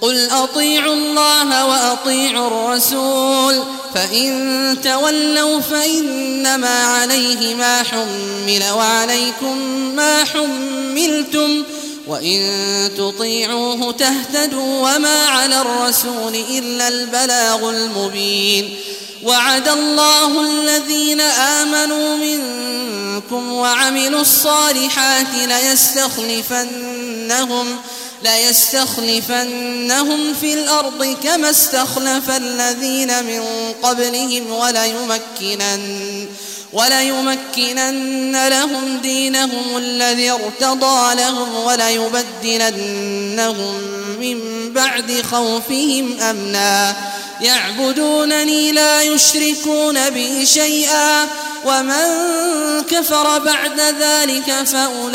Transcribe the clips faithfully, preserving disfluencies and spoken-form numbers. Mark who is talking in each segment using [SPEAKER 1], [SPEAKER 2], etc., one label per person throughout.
[SPEAKER 1] قل أطيعوا الله وأطيعوا الرسول فإن تولوا فإنما عليه ما حمل وعليكم ما حملتم وإن تطيعوه تهتدوا وما على الرسول إلا البلاغ المبين. وعد الله الذين آمنوا منكم وعملوا الصالحات ليستخلفنهم ليستخلفنهم في الأرض كما استخلف الذين من قبلهم وليمكنن, وليمكنن لهم دينهم الذي ارتضى لهم وليبدلنهم من بعد خوفهم أمنا يعبدونني لا يشركون بي شيئا ومن كفر بعد ذلك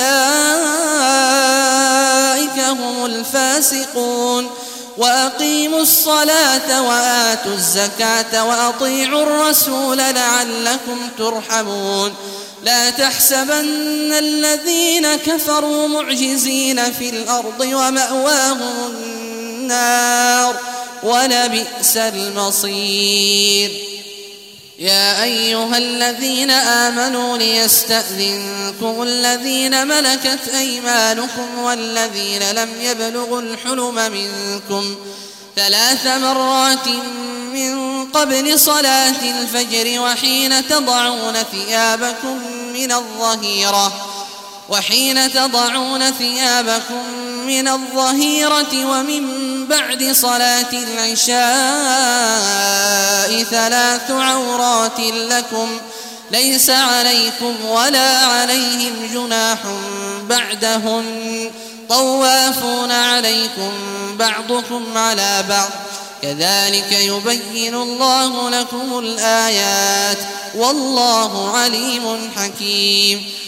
[SPEAKER 1] فأولئك هم الفاسقون. وأقيموا الصلاة وآتوا الزكاة وأطيعوا الرسول لعلكم ترحمون. لا تحسبن الذين كفروا معجزين في الأرض ومأواهم النار ولبئس المصير. يا أيها الذين آمنوا ليستأذنكم الذين ملكت أيمانكم والذين لم يبلغوا الحلم منكم ثلاث مرات من قبل صلاة الفجر وحين تضعون ثيابكم من الظهيرة وحين تضعون ثيابكم من الظهيرة ومن بعد صلاة العشاء ثلاث عورات لكم ليس عليكم ولا عليهم جناح بعدهن طوافون عليكم بعضكم على بعض كذلك يبين الله لكم الآيات والله عليم حكيم.